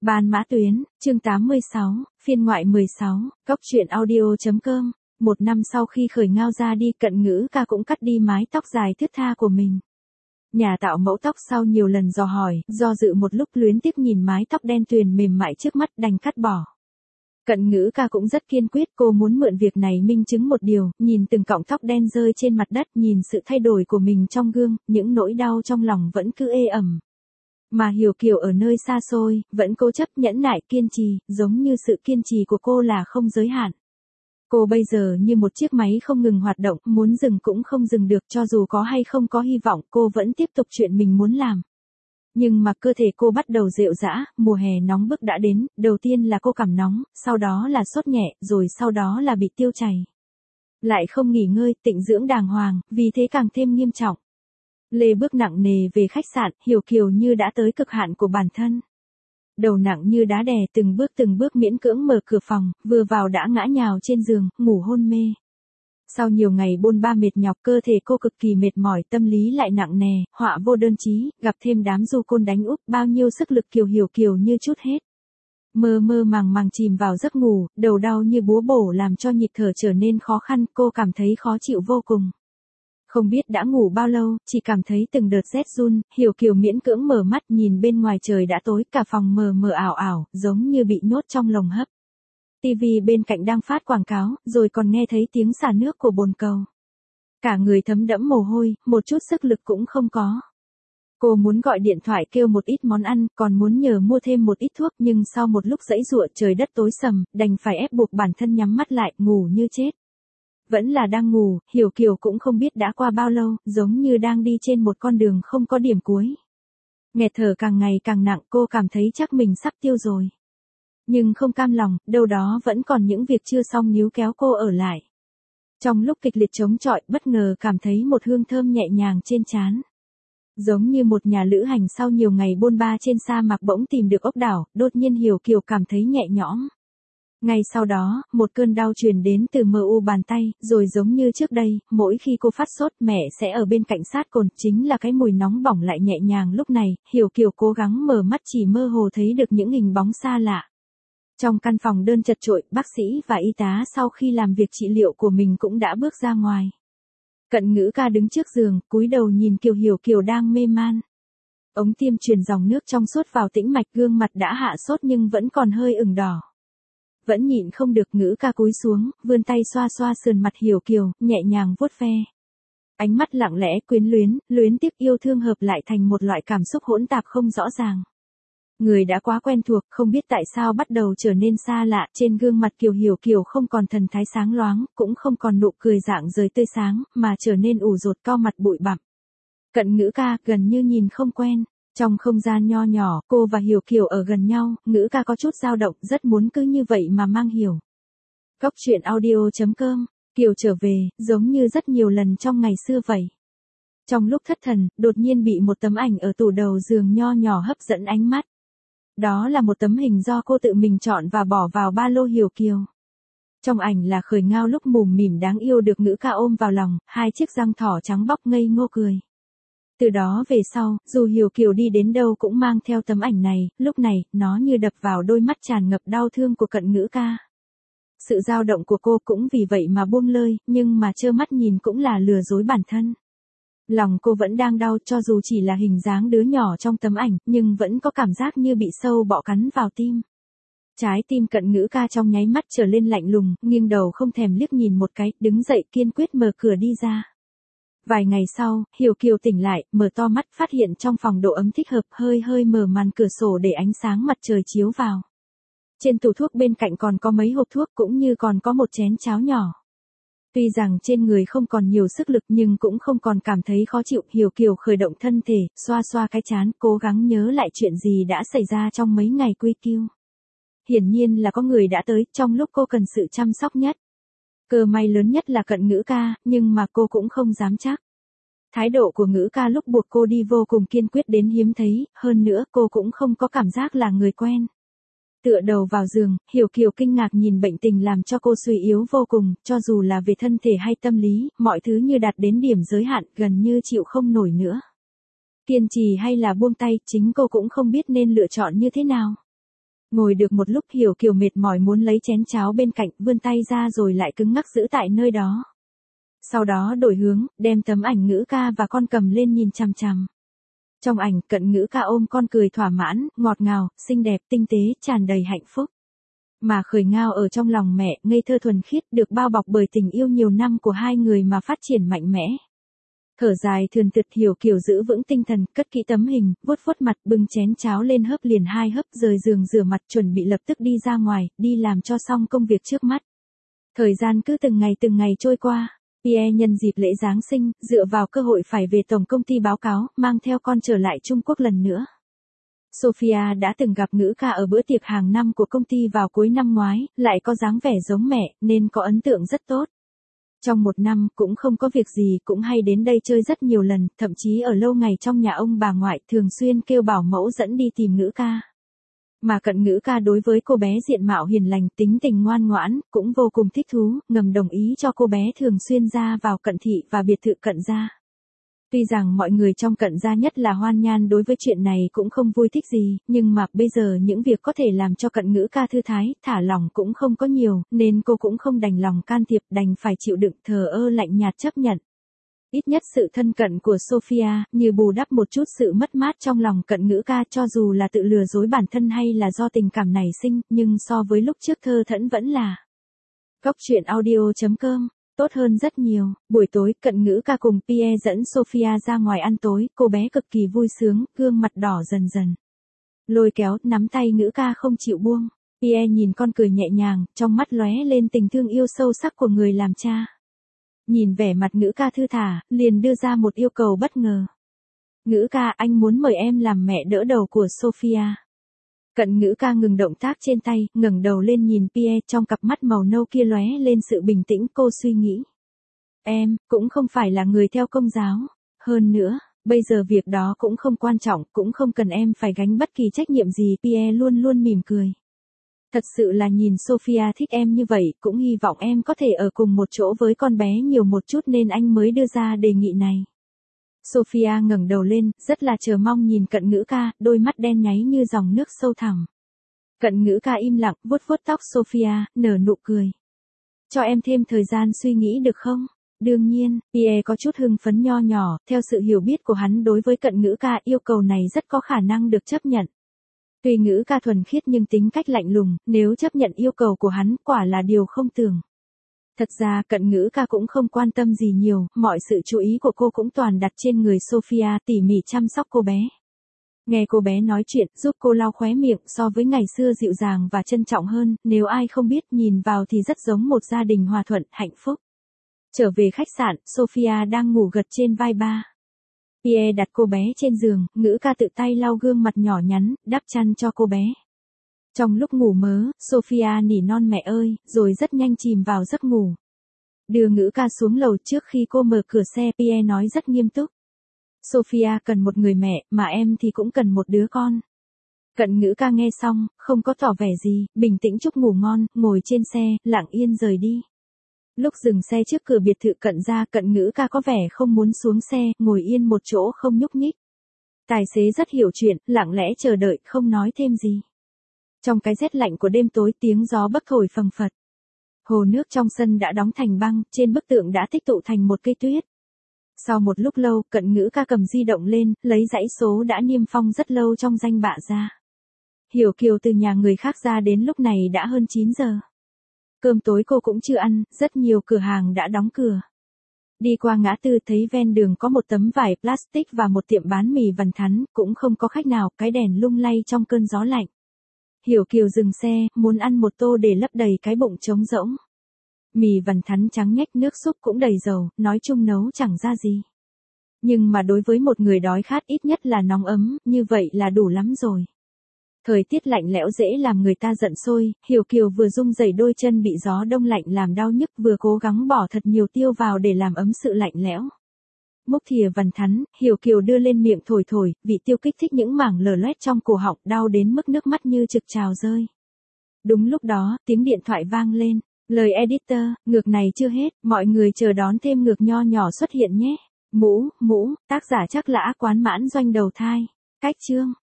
Ban Mã Tuyến, chương 86, phiên ngoại 16, Cóc truyện audio.com. Một năm sau khi khởi ngao ra đi, Cận Ngữ ca cũng cắt đi mái tóc dài thướt tha của mình. Nhà tạo mẫu tóc sau nhiều lần dò hỏi, do dự một lúc luyến tiếc nhìn mái tóc đen tuyền mềm mại trước mắt đành cắt bỏ. Cận Ngữ ca cũng rất kiên quyết, cô muốn mượn việc này minh chứng một điều, nhìn từng cọng tóc đen rơi trên mặt đất, nhìn sự thay đổi của mình trong gương, những nỗi đau trong lòng vẫn cứ ê ẩm. Mà Hiểu Kiều ở nơi xa xôi, vẫn cố chấp nhẫn nại kiên trì, giống như sự kiên trì của cô là không giới hạn. Cô bây giờ như một chiếc máy không ngừng hoạt động, muốn dừng cũng không dừng được, cho dù có hay không có hy vọng, cô vẫn tiếp tục chuyện mình muốn làm. Nhưng mà cơ thể cô bắt đầu rệu rã, mùa hè nóng bức đã đến, đầu tiên là cô cảm nóng, sau đó là sốt nhẹ, rồi sau đó là bị tiêu chảy. Lại không nghỉ ngơi, tịnh dưỡng đàng hoàng, vì thế càng thêm nghiêm trọng. Lê bước nặng nề về khách sạn, Hiểu Kiều như đã tới cực hạn của bản thân. Đầu nặng như đá đè, từng bước miễn cưỡng mở cửa phòng, vừa vào đã ngã nhào trên giường, ngủ hôn mê. Sau nhiều ngày bôn ba mệt nhọc, cơ thể cô cực kỳ mệt mỏi, tâm lý lại nặng nề, họa vô đơn chí, gặp thêm đám du côn đánh úp, bao nhiêu sức lực Hiểu Kiều như chút hết. Mơ màng chìm vào giấc ngủ, đầu đau như búa bổ làm cho nhịp thở trở nên khó khăn, cô cảm thấy khó chịu vô cùng. Không biết đã ngủ bao lâu, chỉ cảm thấy từng đợt rét run, Hiểu Kiều miễn cưỡng mở mắt, nhìn bên ngoài trời đã tối, cả phòng mờ mờ ảo ảo, giống như bị nhốt trong lồng hấp. TV bên cạnh đang phát quảng cáo, rồi còn nghe thấy tiếng xả nước của bồn cầu. Cả người thấm đẫm mồ hôi, một chút sức lực cũng không có. Cô muốn gọi điện thoại kêu một ít món ăn, còn muốn nhờ mua thêm một ít thuốc, nhưng sau một lúc giãy giụa trời đất tối sầm, đành phải ép buộc bản thân nhắm mắt lại, ngủ như chết. Vẫn là đang ngủ, Hiểu Kiều cũng không biết đã qua bao lâu, giống như đang đi trên một con đường không có điểm cuối. Nghẹt thở càng ngày càng nặng, cô cảm thấy chắc mình sắp tiêu rồi. Nhưng không cam lòng, đâu đó vẫn còn những việc chưa xong níu kéo cô ở lại. Trong lúc kịch liệt chống chọi, bất ngờ cảm thấy một hương thơm nhẹ nhàng trên trán. Giống như một nhà lữ hành sau nhiều ngày bôn ba trên sa mạc bỗng tìm được ốc đảo, đột nhiên Hiểu Kiều cảm thấy nhẹ nhõm. Ngay sau đó, một cơn đau truyền đến từ MU bàn tay, rồi giống như trước đây, mỗi khi cô phát sốt, mẹ sẽ ở bên cạnh sát cồn, chính là cái mùi nóng bỏng lại nhẹ nhàng lúc này, Hiểu Kiều cố gắng mở mắt chỉ mơ hồ thấy được những hình bóng xa lạ. Trong căn phòng đơn chật chội, bác sĩ và y tá sau khi làm việc trị liệu của mình cũng đã bước ra ngoài. Cận Ngữ ca đứng trước giường, cúi đầu nhìn Hiểu Kiều đang mê man. Ống tiêm truyền dòng nước trong suốt vào tĩnh mạch, gương mặt đã hạ sốt nhưng vẫn còn hơi ửng đỏ. Vẫn nhịn không được, Ngữ ca cúi xuống, vươn tay xoa xoa sườn mặt Hiểu Kiều, nhẹ nhàng vuốt ve. Ánh mắt lặng lẽ quyến luyến tiếc yêu thương hợp lại thành một loại cảm xúc hỗn tạp không rõ ràng. Người đã quá quen thuộc, không biết tại sao bắt đầu trở nên xa lạ, trên gương mặt Hiểu Kiều không còn thần thái sáng loáng, cũng không còn nụ cười rạng rời tươi sáng, mà trở nên ủ rột cau mặt bụi bặm. Cận Ngữ ca gần như nhìn không quen. Trong không gian nho nhỏ, cô và Hiểu Kiều ở gần nhau, Ngữ ca có chút dao động, rất muốn cứ như vậy mà mang Hiểu. Cóc truyện audio.com, Kiều trở về, giống như rất nhiều lần trong ngày xưa vậy. Trong lúc thất thần, đột nhiên bị một tấm ảnh ở tủ đầu giường nho nhỏ hấp dẫn ánh mắt. Đó là một tấm hình do cô tự mình chọn và bỏ vào ba lô Hiểu Kiều. Trong ảnh là Khởi Ngao lúc mùm mỉm đáng yêu được Ngữ ca ôm vào lòng, hai chiếc răng thỏ trắng bóc ngây ngô cười. Từ đó về sau, dù Hiểu Kiều đi đến đâu cũng mang theo tấm ảnh này, lúc này, nó như đập vào đôi mắt tràn ngập đau thương của Cận Ngữ ca. Sự dao động của cô cũng vì vậy mà buông lơi, nhưng mà trơ mắt nhìn cũng là lừa dối bản thân. Lòng cô vẫn đang đau, cho dù chỉ là hình dáng đứa nhỏ trong tấm ảnh, nhưng vẫn có cảm giác như bị sâu bọ cắn vào tim. Trái tim Cận Ngữ ca trong nháy mắt trở lên lạnh lùng, nghiêng đầu không thèm liếc nhìn một cái, đứng dậy kiên quyết mở cửa đi ra. Vài ngày sau, Hiểu Kiều tỉnh lại, mở to mắt phát hiện trong phòng độ ấm thích hợp, hơi mở màn cửa sổ để ánh sáng mặt trời chiếu vào. Trên tủ thuốc bên cạnh còn có mấy hộp thuốc cũng như còn có một chén cháo nhỏ. Tuy rằng trên người không còn nhiều sức lực nhưng cũng không còn cảm thấy khó chịu, Hiểu Kiều khởi động thân thể, xoa xoa cái trán, cố gắng nhớ lại chuyện gì đã xảy ra trong mấy ngày quy kiu. Hiển nhiên là có người đã tới, trong lúc cô cần sự chăm sóc nhất. Cơ may lớn nhất là Cận Ngữ ca, nhưng mà cô cũng không dám chắc. Thái độ của Ngữ ca lúc buộc cô đi vô cùng kiên quyết đến hiếm thấy, hơn nữa cô cũng không có cảm giác là người quen. Tựa đầu vào giường, Hiểu Kiều kinh ngạc nhìn bệnh tình làm cho cô suy yếu vô cùng, cho dù là về thân thể hay tâm lý, mọi thứ như đạt đến điểm giới hạn, gần như chịu không nổi nữa. Kiên trì hay là buông tay, chính cô cũng không biết nên lựa chọn như thế nào. Ngồi được một lúc Hiểu Kiều mệt mỏi muốn lấy chén cháo bên cạnh, vươn tay ra rồi lại cứng ngắc giữ tại nơi đó. Sau đó đổi hướng, đem tấm ảnh Ngữ Ca và con cầm lên nhìn chằm chằm. Trong ảnh, Cận Ngữ Ca ôm con cười thỏa mãn, ngọt ngào, xinh đẹp, tinh tế, tràn đầy hạnh phúc. Mà Khởi Ngao ở trong lòng mẹ, ngây thơ thuần khiết, được bao bọc bởi tình yêu nhiều năm của hai người mà phát triển mạnh mẽ. Thở dài thườn thượt Hiểu Kiều giữ vững tinh thần, cất kỹ tấm hình, vuốt vuốt mặt, bưng chén cháo lên hớp liền 2 hớp, rời giường rửa mặt chuẩn bị lập tức đi ra ngoài, đi làm cho xong công việc trước mắt. Thời gian cứ từng ngày trôi qua. Pierre nhân dịp lễ Giáng sinh, dựa vào cơ hội phải về tổng công ty báo cáo, mang theo con trở lại Trung Quốc lần nữa. Sophia đã từng gặp Ngữ Ca ở bữa tiệc hàng năm của công ty vào cuối năm ngoái, lại có dáng vẻ giống mẹ, nên có ấn tượng rất tốt. Trong một năm, cũng không có việc gì, cũng hay đến đây chơi rất nhiều lần, thậm chí ở lâu ngày trong nhà ông bà ngoại, thường xuyên kêu bảo mẫu dẫn đi tìm Ngữ Ca. Mà Cận Ngữ Ca đối với cô bé diện mạo hiền lành, tính tình ngoan ngoãn, cũng vô cùng thích thú, ngầm đồng ý cho cô bé thường xuyên ra vào Cận thị và biệt thự Cận gia. Tuy rằng mọi người trong Cận gia nhất là Hoan Nhan đối với chuyện này cũng không vui thích gì, nhưng mà bây giờ những việc có thể làm cho Cận Ngữ Ca thư thái, thả lỏng cũng không có nhiều, nên cô cũng không đành lòng can thiệp, đành phải chịu đựng thờ ơ lạnh nhạt chấp nhận. Ít nhất sự thân cận của Sophia, như bù đắp một chút sự mất mát trong lòng Cận Ngữ Ca, cho dù là tự lừa dối bản thân hay là do tình cảm nảy sinh, nhưng so với lúc trước thơ thẫn vẫn là. Góc truyện audio.com tốt hơn rất nhiều. Buổi tối, Cận Ngữ Ca cùng Pierre dẫn Sophia ra ngoài ăn tối, cô bé cực kỳ vui sướng, gương mặt đỏ dần dần. Lôi kéo, nắm tay Ngữ Ca không chịu buông. Pierre nhìn con cười nhẹ nhàng, trong mắt lóe lên tình thương yêu sâu sắc của người làm cha. Nhìn vẻ mặt Ngữ Ca thư thả, liền đưa ra một yêu cầu bất ngờ. Ngữ Ca, anh muốn mời em làm mẹ đỡ đầu của Sophia. Cận Ngữ Ca ngừng động tác trên tay, ngẩng đầu lên nhìn Pierre, trong cặp mắt màu nâu kia lóe lên sự bình tĩnh, cô suy nghĩ. Em, cũng không phải là người theo Công giáo. Hơn nữa, bây giờ việc đó cũng không quan trọng, cũng không cần em phải gánh bất kỳ trách nhiệm gì. Pierre luôn luôn mỉm cười. Thật sự là nhìn Sophia thích em như vậy, cũng hy vọng em có thể ở cùng một chỗ với con bé nhiều một chút nên anh mới đưa ra đề nghị này. Sophia ngẩng đầu lên, rất là chờ mong nhìn Cận Ngữ Ca, đôi mắt đen nháy như dòng nước sâu thẳm. Cận Ngữ Ca im lặng, vuốt vuốt tóc Sophia, nở nụ cười. Cho em thêm thời gian suy nghĩ được không? Đương nhiên, Pierre có chút hưng phấn nho nhỏ, theo sự hiểu biết của hắn đối với Cận Ngữ Ca, yêu cầu này rất có khả năng được chấp nhận. Tuy Ngữ Ca thuần khiết nhưng tính cách lạnh lùng, nếu chấp nhận yêu cầu của hắn, quả là điều không tưởng. Thật ra Cận Ngữ Ca cũng không quan tâm gì nhiều, mọi sự chú ý của cô cũng toàn đặt trên người Sophia, tỉ mỉ chăm sóc cô bé. Nghe cô bé nói chuyện, giúp cô lau khóe miệng, so với ngày xưa dịu dàng và trân trọng hơn, nếu ai không biết nhìn vào thì rất giống một gia đình hòa thuận, hạnh phúc. Trở về khách sạn, Sophia đang ngủ gật trên vai ba. Pierre đặt cô bé trên giường, Ngữ Ca tự tay lau gương mặt nhỏ nhắn, đắp chăn cho cô bé. Trong lúc ngủ mớ, Sophia nỉ non mẹ ơi, rồi rất nhanh chìm vào giấc ngủ. Đưa Ngữ Ca xuống lầu trước khi cô mở cửa xe, Pierre nói rất nghiêm túc. Sophia cần một người mẹ, mà em thì cũng cần một đứa con. Cận Ngữ Ca nghe xong, không có tỏ vẻ gì, bình tĩnh chúc ngủ ngon, ngồi trên xe, lặng yên rời đi. Lúc dừng xe trước cửa biệt thự Cận gia, Cận Ngữ Ca có vẻ không muốn xuống xe, ngồi yên một chỗ không nhúc nhích. Tài xế rất hiểu chuyện, lặng lẽ chờ đợi, không nói thêm gì. Trong cái rét lạnh của đêm tối, tiếng gió bấc thổi phầng phật. Hồ nước trong sân đã đóng thành băng, trên bức tượng đã tích tụ thành một cây tuyết. Sau một lúc lâu, Cận Ngữ Ca cầm di động lên, lấy dãy số đã niêm phong rất lâu trong danh bạ ra. Hiểu Kiều từ nhà người khác ra đến lúc này đã hơn 9 giờ. Cơm tối cô cũng chưa ăn, rất nhiều cửa hàng đã đóng cửa. Đi qua ngã tư thấy ven đường có một tấm vải plastic và một tiệm bán mì vằn thắn, cũng không có khách nào, cái đèn lung lay trong cơn gió lạnh. Hiểu Kiều dừng xe, muốn ăn một tô để lấp đầy cái bụng trống rỗng. Mì vằn thắn trắng nhách, nước súp cũng đầy dầu, nói chung nấu chẳng ra gì. Nhưng mà đối với một người đói khát ít nhất là nóng ấm, như vậy là đủ lắm rồi. Thời tiết lạnh lẽo dễ làm người ta giận sôi, Hiểu Kiều vừa rung rẩy đôi chân bị gió đông lạnh làm đau nhức, vừa cố gắng bỏ thật nhiều tiêu vào để làm ấm sự lạnh lẽo. Múc thìa vằn thắn, Hiểu Kiều đưa lên miệng thổi thổi, vị tiêu kích thích những mảng lở loét trong cổ họng, đau đến mức nước mắt như trực trào rơi. Đúng lúc đó, tiếng điện thoại vang lên. Lời editor, ngược này chưa hết, mọi người chờ đón thêm ngược nho nhỏ xuất hiện nhé. Mũ, tác giả chắc lã quán mãn doanh đầu thai. Cách chương.